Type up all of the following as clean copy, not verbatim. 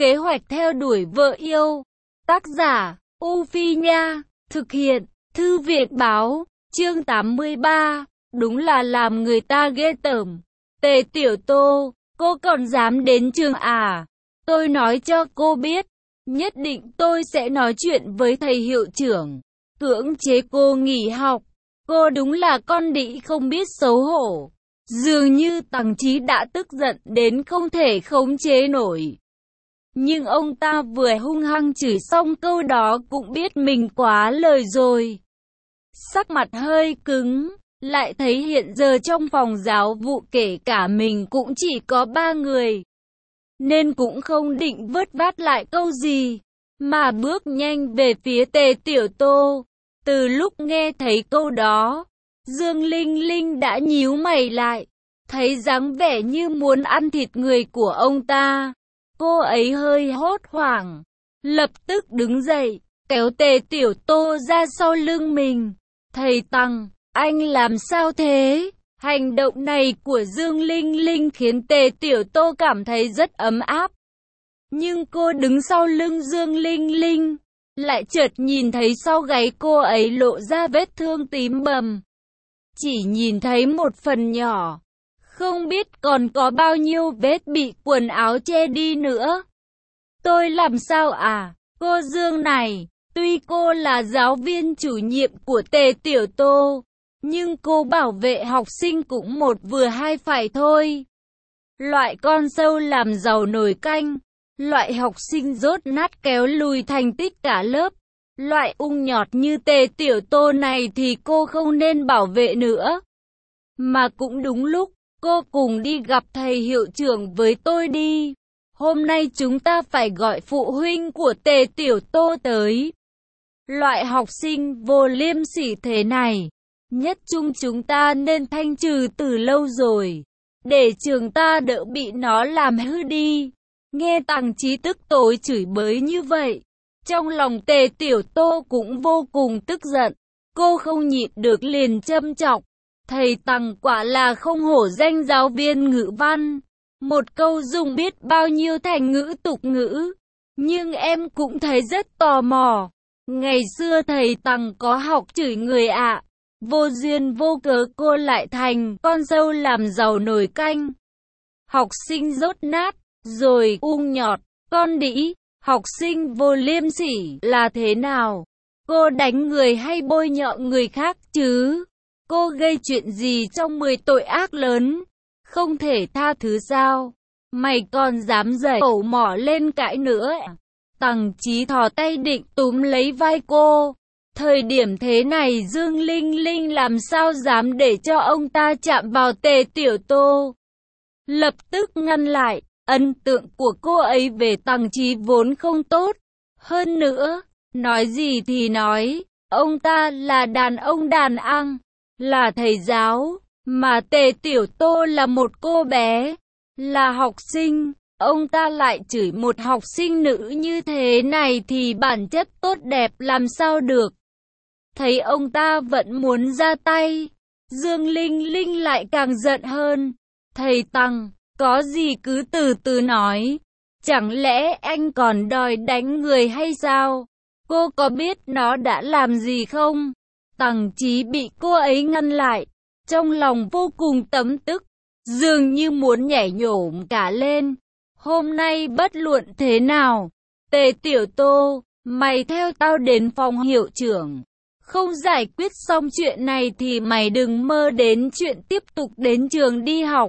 Kế hoạch theo đuổi vợ yêu. Tác giả, U Phi Nha. Thực hiện, Thư viện Báo. Chương 83. Đúng là làm người ta ghê tởm. Tề Tiểu Tô, cô còn dám đến trường à? Tôi nói cho cô biết, nhất định tôi sẽ nói chuyện với thầy hiệu trưởng, cưỡng chế cô nghỉ học. Cô đúng là con đĩ không biết xấu hổ. Dường như Tằng Chí đã tức giận đến không thể khống chế nổi. Nhưng ông ta vừa hung hăng chửi xong câu đó cũng biết mình quá lời rồi. Sắc mặt hơi cứng, lại thấy hiện giờ trong phòng giáo vụ kể cả mình cũng chỉ có 3 người. Nên cũng không định vớt vát lại câu gì, mà bước nhanh về phía Tề Tiểu Tô. Từ lúc nghe thấy câu đó, Dương Linh Linh đã nhíu mày lại, thấy dáng vẻ như muốn ăn thịt người của ông ta. Cô ấy hơi hốt hoảng, lập tức đứng dậy, kéo Tề Tiểu Tô ra sau lưng mình. Thầy Tằng, anh làm sao thế? Hành động này của Dương Linh Linh khiến Tề Tiểu Tô cảm thấy rất ấm áp. Nhưng cô đứng sau lưng Dương Linh Linh, lại chợt nhìn thấy sau gáy cô ấy lộ ra vết thương tím bầm. Chỉ nhìn thấy một phần nhỏ, không biết còn có bao nhiêu vết bị quần áo che đi nữa. Tôi làm sao à? Cô Dương này, tuy cô là giáo viên chủ nhiệm của Tề Tiểu Tô, nhưng cô bảo vệ học sinh cũng một vừa hai phải thôi. Loại con sâu làm giàu nồi canh, loại học sinh dốt nát kéo lùi thành tích cả lớp, loại ung nhọt như Tề Tiểu Tô này thì cô không nên bảo vệ nữa. Mà cũng đúng lúc, cô cùng đi gặp thầy hiệu trưởng với tôi đi. Hôm nay chúng ta phải gọi phụ huynh của Tề Tiểu Tô tới. Loại học sinh vô liêm sỉ thế này, nhất trung chúng ta nên thanh trừ từ lâu rồi, để trường ta đỡ bị nó làm hư đi. Nghe Tằng Chí tức tối chửi bới như vậy, trong lòng Tề Tiểu Tô cũng vô cùng tức giận. Cô không nhịn được liền châm chọc, thầy Tằng quả là không hổ danh giáo viên ngữ văn. Một câu dùng biết bao nhiêu thành ngữ tục ngữ. Nhưng em cũng thấy rất tò mò. Ngày xưa thầy Tằng có học chửi người ạ. Vô duyên vô cớ cô lại thành con dâu làm giàu nồi canh. Học sinh dốt nát, rồi ung nhọt, con đĩ, học sinh vô liêm sỉ là thế nào? Cô đánh người hay bôi nhọ người khác chứ? Cô gây chuyện gì trong 10 tội ác lớn? Không thể tha thứ sao? Mày còn dám giở khẩu mỏ lên cãi nữa. Tằng Chí thò tay định túm lấy vai cô. Thời điểm thế này Dương Linh Linh làm sao dám để cho ông ta chạm vào Tề Tiểu Tô. Lập tức ngăn lại, ấn tượng của cô ấy về Tằng Chí vốn không tốt. Hơn nữa, nói gì thì nói, ông ta là đàn ông đàn ăn, là thầy giáo, mà Tề Tiểu Tô là một cô bé, là học sinh. Ông ta lại chửi một học sinh nữ như thế này thì bản chất tốt đẹp làm sao được. Thấy ông ta vẫn muốn ra tay, Dương Linh Linh lại càng giận hơn. Thầy Tằng, có gì cứ từ từ nói. Chẳng lẽ anh còn đòi đánh người hay sao? Cô có biết nó đã làm gì không? Tằng Chí bị cô ấy ngăn lại, trong lòng vô cùng tấm tức, dường như muốn nhảy nhổ cả lên. Hôm nay bất luận thế nào, Tề Tiểu Tô, mày theo tao đến phòng hiệu trưởng. Không giải quyết xong chuyện này thì mày đừng mơ đến chuyện tiếp tục đến trường đi học.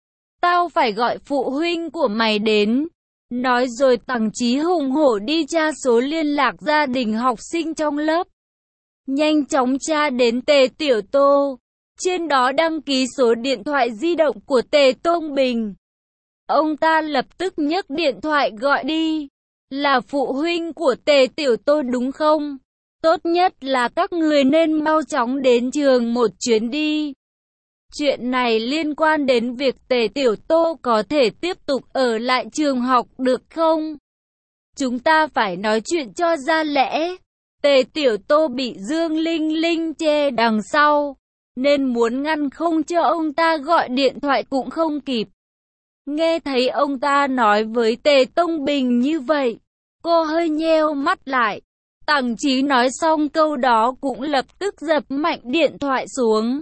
Tao phải gọi phụ huynh của mày đến. Nói rồi Tằng Chí hùng hổ đi tra số liên lạc gia đình học sinh trong lớp. Nhanh chóng tra đến Tề Tiểu Tô. Trên đó đăng ký số điện thoại di động của Tề Tông Bình. Ông ta lập tức nhấc điện thoại gọi đi. Là phụ huynh của Tề Tiểu Tô đúng không? Tốt nhất là các người nên mau chóng đến trường một chuyến đi. Chuyện này liên quan đến việc Tề Tiểu Tô có thể tiếp tục ở lại trường học được không? Chúng ta phải nói chuyện cho ra lẽ. Tề Tiểu Tô bị Dương Linh Linh che đằng sau, nên muốn ngăn không cho ông ta gọi điện thoại cũng không kịp. Nghe thấy ông ta nói với Tề Tông Bình như vậy, cô hơi nheo mắt lại. Tằng Chí nói xong câu đó cũng lập tức dập mạnh điện thoại xuống,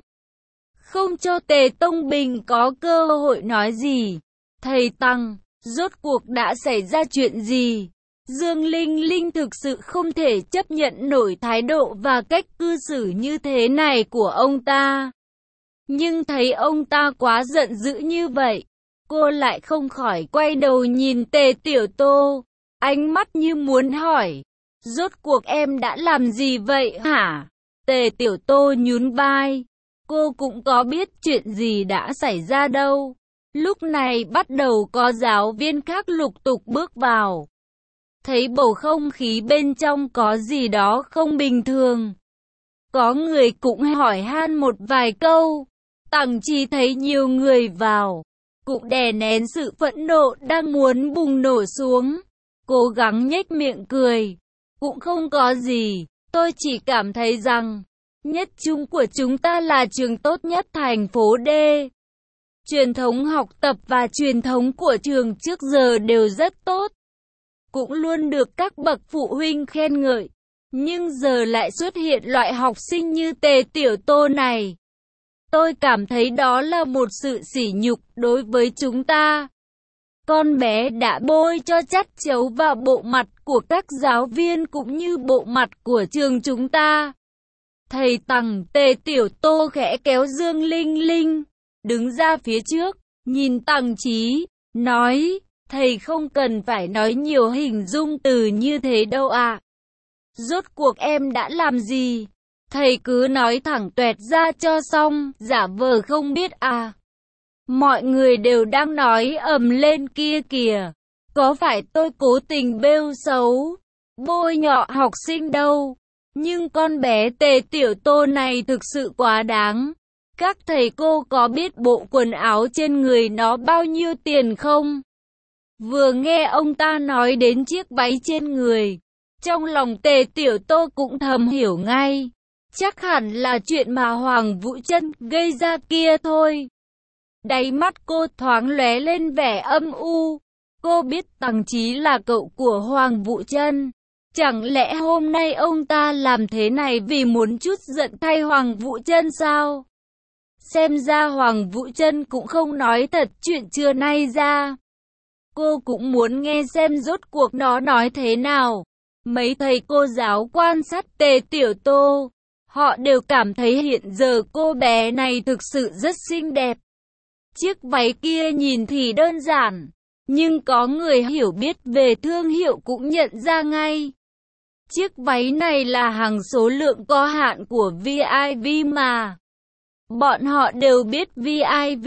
không cho Tề Tông Bình có cơ hội nói gì. Thầy Tằng, rốt cuộc đã xảy ra chuyện gì? Dương Linh Linh thực sự không thể chấp nhận nổi thái độ và cách cư xử như thế này của ông ta. Nhưng thấy ông ta quá giận dữ như vậy, cô lại không khỏi quay đầu nhìn Tề Tiểu Tô, ánh mắt như muốn hỏi, rốt cuộc em đã làm gì vậy hả? Tề Tiểu Tô nhún vai, cô cũng có biết chuyện gì đã xảy ra đâu. Lúc này bắt đầu có giáo viên khác lục tục bước vào. Thấy bầu không khí bên trong có gì đó không bình thường. Có người cũng hỏi han một vài câu. Tằng Chí thấy nhiều người vào, cũng đè nén sự phẫn nộ đang muốn bùng nổ xuống. Cố gắng nhếch miệng cười. Cũng không có gì, tôi chỉ cảm thấy rằng nhất trung của chúng ta là trường tốt nhất thành phố D. Truyền thống học tập và truyền thống của trường trước giờ đều rất tốt, cũng luôn được các bậc phụ huynh khen ngợi. Nhưng giờ lại xuất hiện loại học sinh như Tề Tiểu Tô này. Tôi cảm thấy đó là một sự sỉ nhục đối với chúng ta. Con bé đã bôi cho chát chấu vào bộ mặt của các giáo viên cũng như bộ mặt của trường chúng ta. Thầy Tằng, Tề Tiểu Tô khẽ kéo Dương Linh Linh, đứng ra phía trước, nhìn Tằng Chí, nói, thầy không cần phải nói nhiều hình dung từ như thế đâu ạ. Rốt cuộc em đã làm gì? Thầy cứ nói thẳng toẹt ra cho xong, giả vờ không biết à. Mọi người đều đang nói ầm lên kia kìa. Có phải tôi cố tình bêu xấu, bôi nhọ học sinh đâu. Nhưng con bé Tề Tiểu Tô này thực sự quá đáng. Các thầy cô có biết bộ quần áo trên người nó bao nhiêu tiền không? Vừa nghe ông ta nói đến chiếc váy trên người, trong lòng Tề Tiểu Tô cũng thầm hiểu ngay. Chắc hẳn là chuyện mà Hoàng Vũ Chân gây ra kia thôi. Đáy mắt cô thoáng lóe lên vẻ âm u. Cô biết Tằng Chí là cậu của Hoàng Vũ Chân. Chẳng lẽ hôm nay ông ta làm thế này vì muốn chút giận thay Hoàng Vũ Chân sao? Xem ra Hoàng Vũ Chân cũng không nói thật chuyện trưa nay ra. Cô cũng muốn nghe xem rốt cuộc nó nói thế nào. Mấy thầy cô giáo quan sát Tề Tiểu Tô, họ đều cảm thấy hiện giờ cô bé này thực sự rất xinh đẹp. Chiếc váy kia nhìn thì đơn giản, nhưng có người hiểu biết về thương hiệu cũng nhận ra ngay. Chiếc váy này là hàng số lượng có hạn của VIV mà. Bọn họ đều biết VIV.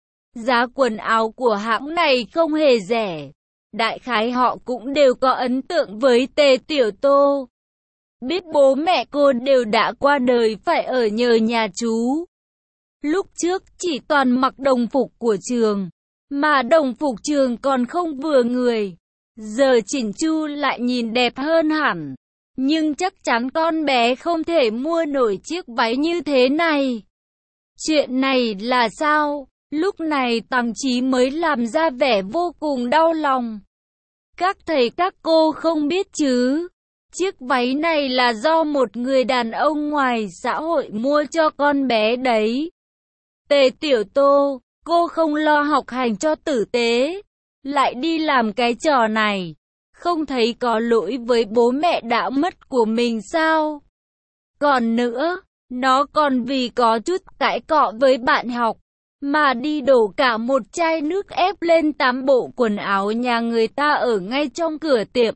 Giá quần áo của hãng này không hề rẻ. Đại khái họ cũng đều có ấn tượng với Tề Tiểu Tô. Biết bố mẹ cô đều đã qua đời phải ở nhờ nhà chú. Lúc trước chỉ toàn mặc đồng phục của trường, mà đồng phục trường còn không vừa người. Giờ chỉnh chu lại nhìn đẹp hơn hẳn. Nhưng chắc chắn con bé không thể mua nổi chiếc váy như thế này. Chuyện này là sao? Lúc này Tằng Chí mới làm ra vẻ vô cùng đau lòng. Các thầy các cô không biết chứ. Chiếc váy này là do một người đàn ông ngoài xã hội mua cho con bé đấy. Tề Tiểu Tô, cô không lo học hành cho tử tế, lại đi làm cái trò này. Không thấy có lỗi với bố mẹ đã mất của mình sao? Còn nữa, nó còn vì có chút cãi cọ với bạn học, mà đi đổ cả một chai nước ép lên 8 bộ quần áo nhà người ta ở ngay trong cửa tiệm.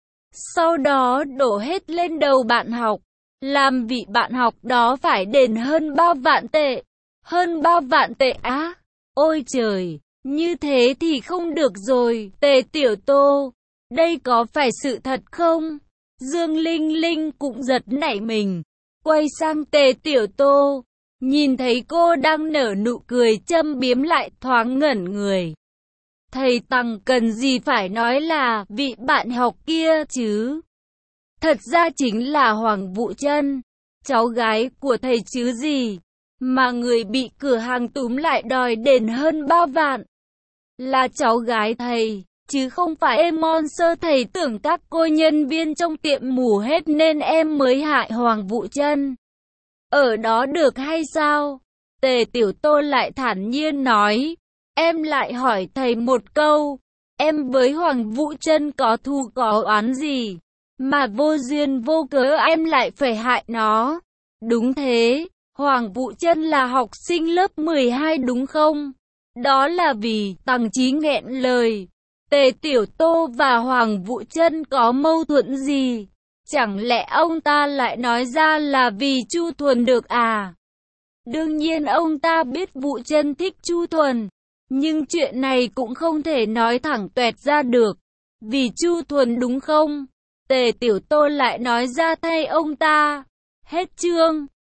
Sau đó đổ hết lên đầu bạn học, làm vị bạn học đó phải đền hơn 3 vạn tệ. Hơn 3 vạn tệ á? Ôi trời, như thế thì không được rồi, Tề Tiểu Tô. Đây có phải sự thật không? Dương Linh Linh cũng giật nảy mình, quay sang Tề Tiểu Tô, nhìn thấy cô đang nở nụ cười châm biếm lại thoáng ngẩn người. Thầy Tằng cần gì phải nói là vị bạn học kia chứ? Thật ra chính là Hoàng Vũ Chân, cháu gái của thầy chứ gì, mà người bị cửa hàng túm lại đòi đền hơn 3 vạn. là cháu gái thầy, chứ không phải em monster. Thầy tưởng các cô nhân viên trong tiệm mù hết nên em mới hại Hoàng Vũ Chân ở đó được hay sao? Tề Tiểu Tô lại thản nhiên nói. Em lại hỏi thầy một câu, em với Hoàng Vũ Chân có thù có oán gì, mà vô duyên vô cớ em lại phải hại nó? Đúng thế, Hoàng Vũ Chân là học sinh lớp 12 đúng không? Đó là vì, Tằng Chí nghẹn lời. Tề Tiểu Tô và Hoàng Vũ Chân có mâu thuẫn gì? Chẳng lẽ ông ta lại nói ra là vì Chu Thuần được à? Đương nhiên ông ta biết Vũ Chân thích Chu Thuần, nhưng chuyện này cũng không thể nói thẳng toẹt ra được. Vì Chu Thuần đúng không? Tề Tiểu Tô lại nói ra thay ông ta. Hết chương.